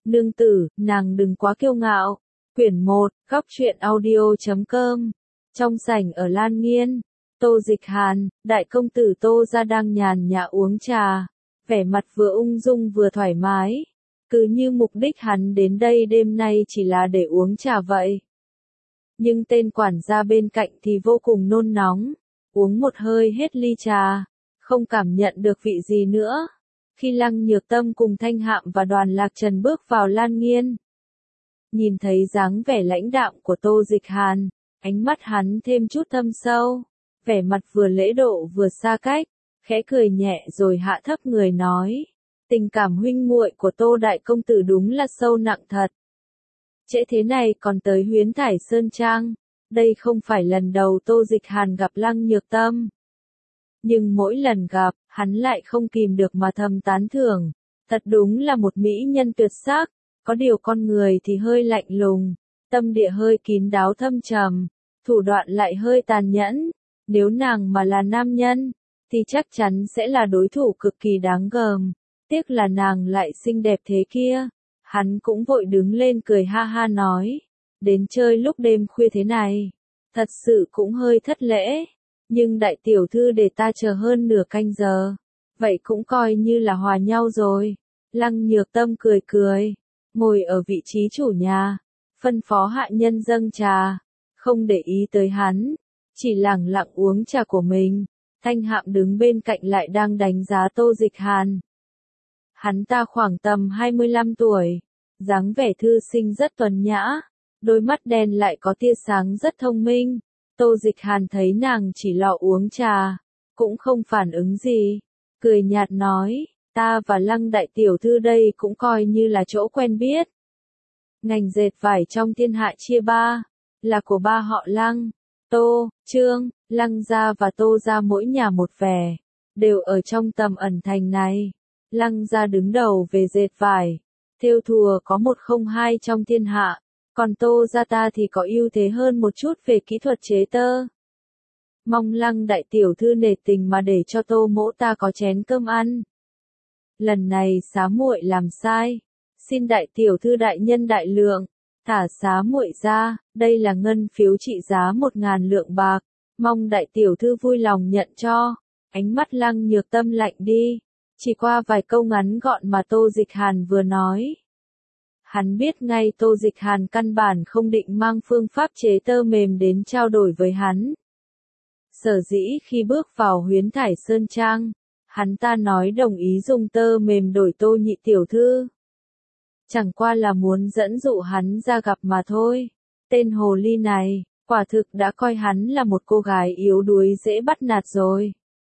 Nương tử, nàng đừng quá kiêu ngạo. Quyển 1, góc truyện audio.com. Trong sảnh ở Lan Nghiên, Tô Dịch Hàn, đại công tử Tô gia đang nhàn nhã uống trà, vẻ mặt vừa ung dung vừa thoải mái. Cứ như mục đích hắn đến đây đêm nay chỉ là để uống trà vậy. Nhưng tên quản gia bên cạnh thì vô cùng nôn nóng, uống một hơi hết ly trà, không cảm nhận được vị gì nữa. Khi Lăng Nhược Tâm cùng Thanh Hạm và Đoàn Lạc Trần bước vào Lan Nghiên, nhìn thấy dáng vẻ lãnh đạm của Tô Dịch Hàn, ánh mắt hắn thêm chút thâm sâu, vẻ mặt vừa lễ độ vừa xa cách, khẽ cười nhẹ rồi hạ thấp người nói, tình cảm huynh muội của Tô đại công tử đúng là sâu nặng thật. Trễ thế này còn tới Huyến Thải Sơn Trang, đây không phải lần đầu Tô Dịch Hàn gặp Lăng Nhược Tâm. Nhưng mỗi lần gặp, hắn lại không kìm được mà thầm tán thưởng, thật đúng là một mỹ nhân tuyệt sắc, có điều con người thì hơi lạnh lùng, tâm địa hơi kín đáo thâm trầm, thủ đoạn lại hơi tàn nhẫn, nếu nàng mà là nam nhân, thì chắc chắn sẽ là đối thủ cực kỳ đáng gờm, tiếc là nàng lại xinh đẹp thế kia. Hắn cũng vội đứng lên cười ha ha nói, đến chơi lúc đêm khuya thế này, thật sự cũng hơi thất lễ, nhưng đại tiểu thư để ta chờ hơn nửa canh giờ, vậy cũng coi như là hòa nhau rồi. Lăng Nhược Tâm cười cười, ngồi ở vị trí chủ nhà, phân phó hạ nhân dâng trà, không để ý tới hắn, chỉ lẳng lặng uống trà của mình. Thanh Hạm đứng bên cạnh lại đang đánh giá Tô Dịch Hàn. Hắn ta khoảng tầm 25 tuổi, dáng vẻ thư sinh rất tuấn nhã, đôi mắt đen lại có tia sáng rất thông minh. Tô Dịch Hàn thấy nàng chỉ lọ uống trà, cũng không phản ứng gì, cười nhạt nói, ta và Lăng đại tiểu thư đây cũng coi như là chỗ quen biết. Ngành dệt vải trong thiên hạ chia ba, là của ba họ Lăng, Tô, Trương, Lăng gia và Tô gia mỗi nhà một vẻ, đều ở trong tầm ẩn thành này. Lăng gia đứng đầu về dệt vải, thêu thùa có 102 trong thiên hạ, còn Tô gia ta thì có ưu thế hơn một chút về kỹ thuật chế tơ. Mong Lăng đại tiểu thư nể tình mà để cho Tô mỗ ta có chén cơm ăn. Lần này xá muội làm sai, xin đại tiểu thư đại nhân đại lượng, thả xá muội ra, đây là ngân phiếu trị giá 1.000 lượng bạc, mong đại tiểu thư vui lòng nhận cho. Ánh mắt Lăng Nhược Tâm lạnh đi, chỉ qua vài câu ngắn gọn mà Tô Dịch Hàn vừa nói. Hắn biết ngay Tô Dịch Hàn căn bản không định mang phương pháp chế tơ mềm đến trao đổi với hắn. Sở dĩ khi bước vào Huyến Thải Sơn Trang, hắn ta nói đồng ý dùng tơ mềm đổi Tô nhị tiểu thư. Chẳng qua là muốn dẫn dụ hắn ra gặp mà thôi. Tên hồ ly này, quả thực đã coi hắn là một cô gái yếu đuối dễ bắt nạt rồi.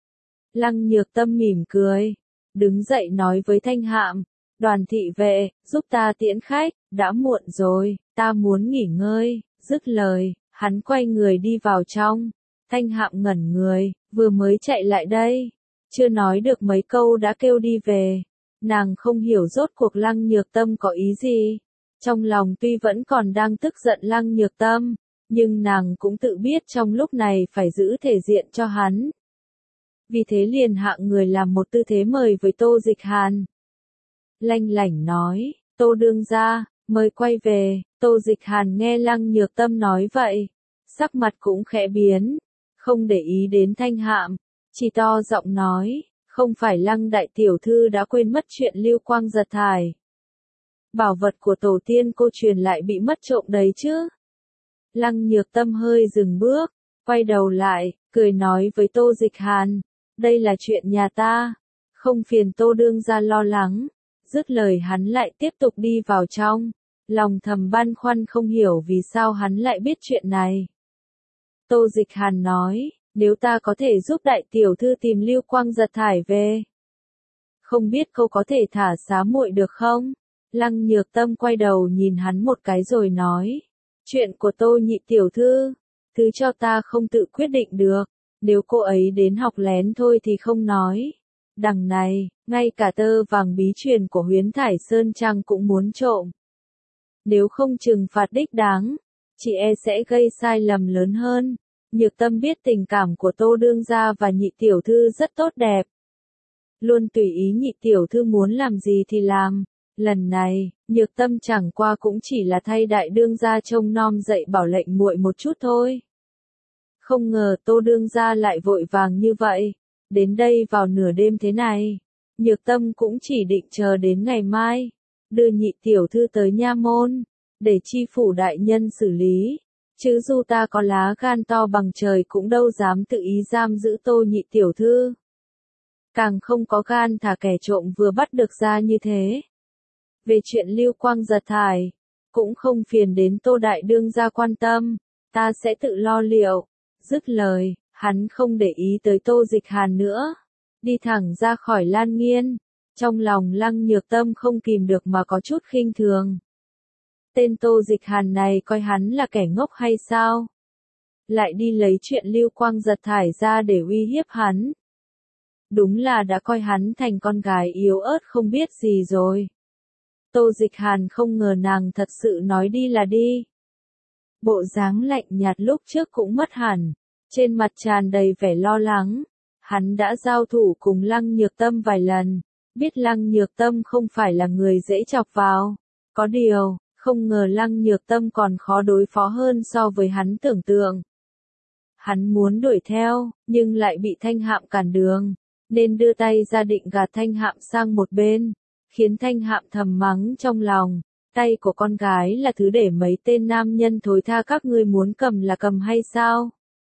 Lăng Nhược Tâm mỉm cười, đứng dậy nói với Thanh Hạm, Đoàn thị vệ, giúp ta tiễn khách, đã muộn rồi, ta muốn nghỉ ngơi. Dứt lời, hắn quay người đi vào trong. Thanh Hạm ngẩn người, vừa mới chạy lại đây, chưa nói được mấy câu đã kêu đi về. Nàng không hiểu rốt cuộc Lăng Nhược Tâm có ý gì. Trong lòng tuy vẫn còn đang tức giận Lăng Nhược Tâm, nhưng nàng cũng tự biết trong lúc này phải giữ thể diện cho hắn. Vì thế liền hạ người làm một tư thế mời với Tô Dịch Hàn. Lanh lảnh nói, Tô đương gia, mời quay về. Tô Dịch Hàn nghe Lăng Nhược Tâm nói vậy, sắc mặt cũng khẽ biến, không để ý đến Thanh Hạm, chỉ to giọng nói, không phải Lăng đại tiểu thư đã quên mất chuyện Lưu Quang giật thải. Bảo vật của tổ tiên cô truyền lại bị mất trộm đấy chứ. Lăng Nhược Tâm hơi dừng bước, quay đầu lại, cười nói với Tô Dịch Hàn, đây là chuyện nhà ta, không phiền Tô đương gia lo lắng. Dứt lời hắn lại tiếp tục đi vào trong, lòng thầm băn khoăn không hiểu vì sao hắn lại biết chuyện này. Tô Dịch Hàn nói, nếu ta có thể giúp đại tiểu thư tìm Lưu Quang giật thải về, không biết cô có thể thả xá muội được không? Lăng Nhược Tâm quay đầu nhìn hắn một cái rồi nói, chuyện của Tô nhị tiểu thư, thứ cho ta không tự quyết định được, nếu cô ấy đến học lén thôi thì không nói. Đằng này, ngay cả tơ vàng bí truyền của Huyến Thải Sơn Trang cũng muốn trộm. Nếu không trừng phạt đích đáng, chị e sẽ gây sai lầm lớn hơn. Nhược Tâm biết tình cảm của Tô đương gia và nhị tiểu thư rất tốt đẹp. Luôn tùy ý nhị tiểu thư muốn làm gì thì làm, Lần này, Nhược Tâm chẳng qua cũng chỉ là thay đại đương gia trông nom dạy bảo lệnh muội một chút thôi. Không ngờ Tô đương gia lại vội vàng như vậy, đến đây vào nửa đêm thế này. Nhược Tâm cũng chỉ định chờ đến ngày mai, đưa nhị tiểu thư tới nha môn, để chi phủ đại nhân xử lý. Chứ dù ta có lá gan to bằng trời cũng đâu dám tự ý giam giữ Tô nhị tiểu thư. Càng không có gan thả kẻ trộm vừa bắt được ra như thế. Về chuyện Lưu Quang giật thải, cũng không phiền đến Tô đại đương gia quan tâm, ta sẽ tự lo liệu. Dứt lời, hắn không để ý tới Tô Dịch Hàn nữa, đi thẳng ra khỏi Lan Nghiên. Trong lòng Lăng Nhược Tâm không kìm được mà có chút khinh thường. Tên Tô Dịch Hàn này coi hắn là kẻ ngốc hay sao? Lại đi lấy chuyện Lưu Quang giật thải ra để uy hiếp hắn. Đúng là đã coi hắn thành con gái yếu ớt không biết gì rồi. Tô Dịch Hàn không ngờ nàng thật sự nói đi là đi. Bộ dáng lạnh nhạt lúc trước cũng mất hẳn, trên mặt tràn đầy vẻ lo lắng. Hắn đã giao thủ cùng Lăng Nhược Tâm vài lần, biết Lăng Nhược Tâm không phải là người dễ chọc vào. Có điều, không ngờ Lăng Nhược Tâm còn khó đối phó hơn so với hắn tưởng tượng. Hắn muốn đuổi theo, nhưng lại bị Thanh Hạm cản đường, nên đưa tay ra định gạt Thanh Hạm sang một bên, khiến Thanh Hạm thầm mắng trong lòng. Tay của con gái là thứ để mấy tên nam nhân thối tha các ngươi muốn cầm là cầm hay sao?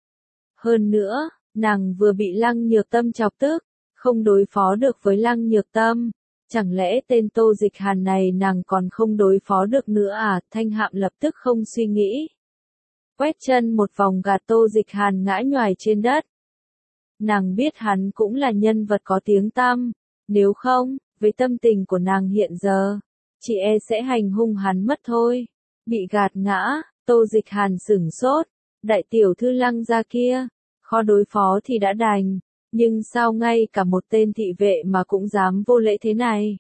Hơn nữa, nàng vừa bị Lăng Nhược Tâm chọc tức, không đối phó được với Lăng Nhược Tâm. Chẳng lẽ tên Tô Dịch Hàn này nàng còn không đối phó được nữa à? Thanh Hạm lập tức không suy nghĩ. Quét chân một vòng gạt Tô Dịch Hàn ngã nhoài trên đất. Nàng biết hắn cũng là nhân vật có tiếng tăm, nếu không, với tâm tình của nàng hiện giờ, chị e sẽ hành hung hắn mất thôi. Bị gạt ngã, Tô Dịch Hàn sửng sốt, đại tiểu thư Lăng gia kia, khó đối phó thì đã đành, nhưng sao ngay cả một tên thị vệ mà cũng dám vô lễ thế này?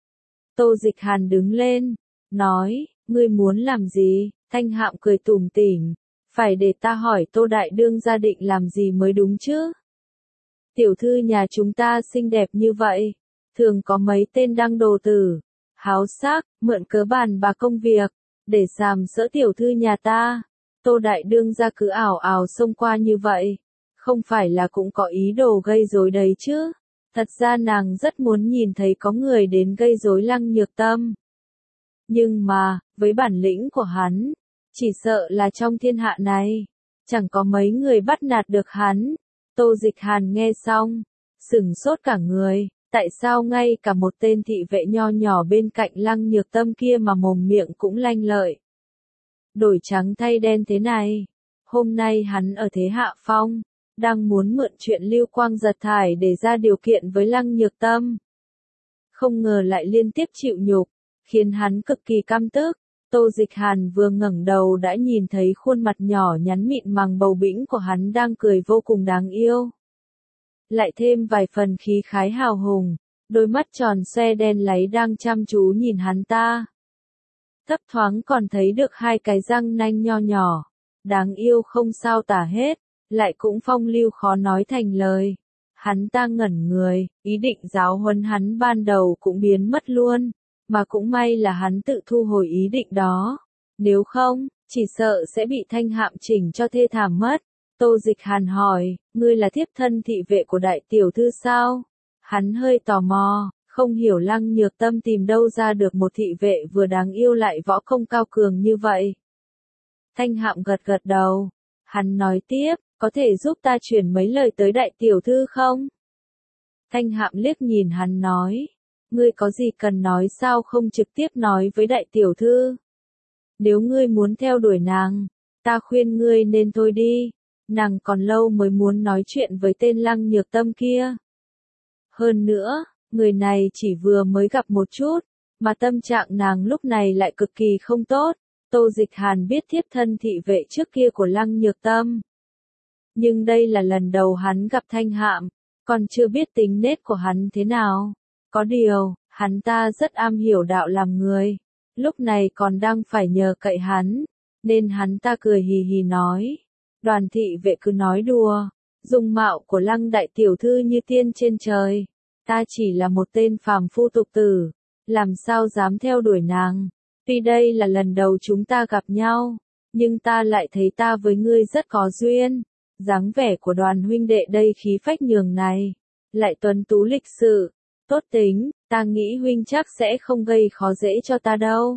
Tô Dịch Hàn đứng lên, nói, ngươi muốn làm gì? Thanh Hạm cười tủm tỉm, phải để ta hỏi Tô đại đương gia định làm gì mới đúng chứ? Tiểu thư nhà chúng ta xinh đẹp như vậy, thường có mấy tên đăng đồ tử, háo sắc, mượn cớ bàn bạc công việc, để sàm sỡ tiểu thư nhà ta. Tô đại đương gia cứ ảo ảo xông qua như vậy, không phải là cũng có ý đồ gây rối đấy chứ? Thật ra nàng rất muốn nhìn thấy có người đến gây rối Lăng Nhược Tâm. Nhưng mà, với bản lĩnh của hắn, chỉ sợ là trong thiên hạ này, chẳng có mấy người bắt nạt được hắn. Tô Dịch Hàn nghe xong, sửng sốt cả người, tại sao ngay cả một tên thị vệ nho nhỏ bên cạnh Lăng Nhược Tâm kia mà mồm miệng cũng lanh lợi. Đổi trắng thay đen thế này, hôm nay hắn ở thế hạ phong, đang muốn mượn chuyện Lưu Quang giật thải để ra điều kiện với Lăng Nhược Tâm. Không ngờ lại liên tiếp chịu nhục, khiến hắn cực kỳ căm tức. Tô Dịch Hàn vừa ngẩng đầu đã nhìn thấy khuôn mặt nhỏ nhắn mịn màng bầu bĩnh của hắn đang cười vô cùng đáng yêu. Lại thêm vài phần khí khái hào hùng, đôi mắt tròn xoe đen láy đang chăm chú nhìn hắn ta. Thấp thoáng còn thấy được hai cái răng nanh nho nhỏ, đáng yêu không sao tả hết, lại cũng phong lưu khó nói thành lời. Hắn ta ngẩn người, ý định giáo huấn hắn ban đầu cũng biến mất luôn. Mà cũng may là hắn tự thu hồi ý định đó. Nếu không, chỉ sợ sẽ bị Thanh Hạm chỉnh cho thê thảm mất. Tô Dịch Hàn hỏi, ngươi là thiếp thân thị vệ của đại tiểu thư sao? Hắn hơi tò mò, không hiểu Lăng Nhược Tâm tìm đâu ra được một thị vệ vừa đáng yêu lại võ công cao cường như vậy. Thanh Hạm gật gật đầu. Hắn nói tiếp, có thể giúp ta chuyển mấy lời tới đại tiểu thư không? Thanh Hạm liếc nhìn hắn nói. Ngươi có gì cần nói sao không trực tiếp nói với đại tiểu thư? Nếu ngươi muốn theo đuổi nàng, ta khuyên ngươi nên thôi đi, nàng còn lâu mới muốn nói chuyện với tên Lăng Nhược Tâm kia. Hơn nữa, người này chỉ vừa mới gặp một chút, mà tâm trạng nàng lúc này lại cực kỳ không tốt. Tô Dịch Hàn biết thiếp thân thị vệ trước kia của Lăng Nhược Tâm. Nhưng đây là lần đầu hắn gặp Thanh Hạm, còn chưa biết tính nết của hắn thế nào. Có điều, hắn ta rất am hiểu đạo làm người, lúc này còn đang phải nhờ cậy hắn, nên hắn ta cười hì hì nói. Đoàn thị vệ cứ nói đùa, dung mạo của Lăng đại tiểu thư như tiên trên trời, ta chỉ là một tên phàm phu tục tử, làm sao dám theo đuổi nàng. Tuy đây là lần đầu chúng ta gặp nhau, nhưng ta lại thấy ta với ngươi rất có duyên. Dáng vẻ của Đoàn huynh đệ đây khí phách nhường này, lại tuấn tú lịch sự, tốt tính, ta nghĩ huynh chắc sẽ không gây khó dễ cho ta đâu.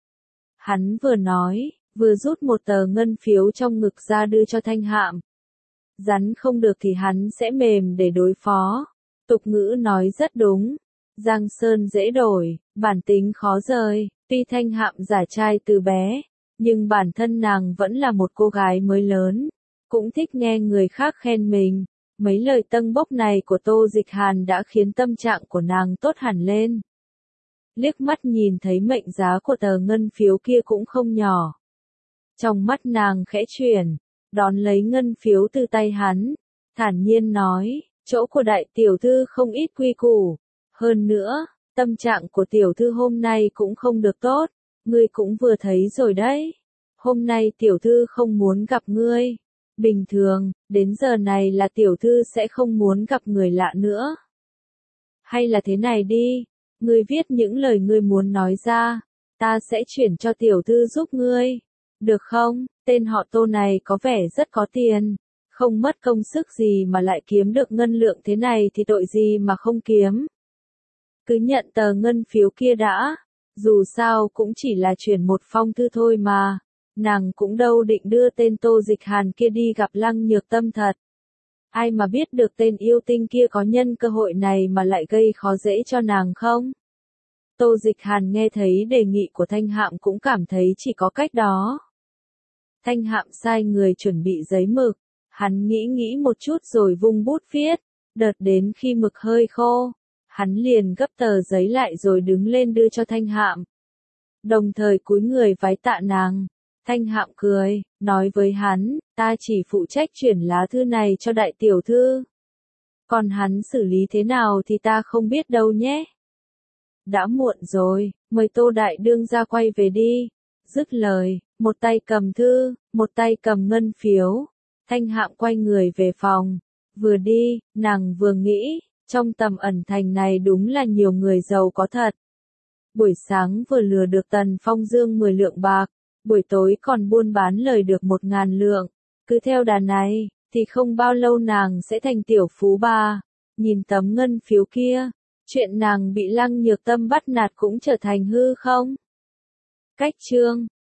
Hắn vừa nói, vừa rút một tờ ngân phiếu trong ngực ra đưa cho Thanh Hạm. Rắn không được thì hắn sẽ mềm để đối phó. Tục ngữ nói rất đúng. Giang sơn dễ đổi, bản tính khó rời. Tuy Thanh Hạm giả trai từ bé, nhưng bản thân nàng vẫn là một cô gái mới lớn, cũng thích nghe người khác khen mình. Mấy lời tâng bốc này của Tô Dịch Hàn đã khiến tâm trạng của nàng tốt hẳn lên. Liếc mắt nhìn thấy mệnh giá của tờ ngân phiếu kia cũng không nhỏ. Trong mắt nàng khẽ chuyển, đón lấy ngân phiếu từ tay hắn, thản nhiên nói, chỗ của đại tiểu thư không ít quy củ. Hơn nữa, tâm trạng của tiểu thư hôm nay cũng không được tốt, ngươi cũng vừa thấy rồi đấy. Hôm nay tiểu thư không muốn gặp ngươi. Bình thường, đến giờ này là tiểu thư sẽ không muốn gặp người lạ nữa. Hay là thế này đi, ngươi viết những lời ngươi muốn nói ra, ta sẽ chuyển cho tiểu thư giúp ngươi. Được không? Tên họ Tô này có vẻ rất có tiền, không mất công sức gì mà lại kiếm được ngân lượng thế này thì tội gì mà không kiếm. Cứ nhận tờ ngân phiếu kia đã, dù sao cũng chỉ là chuyển một phong thư thôi mà, nàng cũng đâu định đưa tên Tô Dịch Hàn kia đi gặp Lăng Nhược Tâm thật. Ai mà biết được tên yêu tinh kia có nhân cơ hội này mà lại gây khó dễ cho nàng không? Tô Dịch Hàn nghe thấy đề nghị của Thanh Hạm cũng cảm thấy chỉ có cách đó. Thanh Hạm sai người chuẩn bị giấy mực, hắn nghĩ một chút rồi vung bút viết, đợt đến khi mực hơi khô, hắn liền gấp tờ giấy lại rồi đứng lên đưa cho Thanh Hạm. Đồng thời cúi người vái tạ nàng. Thanh Hạm cười, nói với hắn, ta chỉ phụ trách chuyển lá thư này cho đại tiểu thư. Còn hắn xử lý thế nào thì ta không biết đâu nhé. Đã muộn rồi, mời Tô đại đương ra quay về đi. Dứt lời, một tay cầm thư, một tay cầm ngân phiếu. Thanh Hạm quay người về phòng. Vừa đi, nàng vừa nghĩ, trong tầm ẩn thành này đúng là nhiều người giàu có thật. Buổi sáng vừa lừa được Tần Phong Dương 10 lượng bạc, buổi tối còn buôn bán lời được 1.000 lượng. Cứ theo đà này, thì không bao lâu nàng sẽ thành tiểu phú bà. Nhìn tấm ngân phiếu kia, chuyện nàng bị Lăng Nhược Tâm bắt nạt cũng trở thành hư không? Cách chương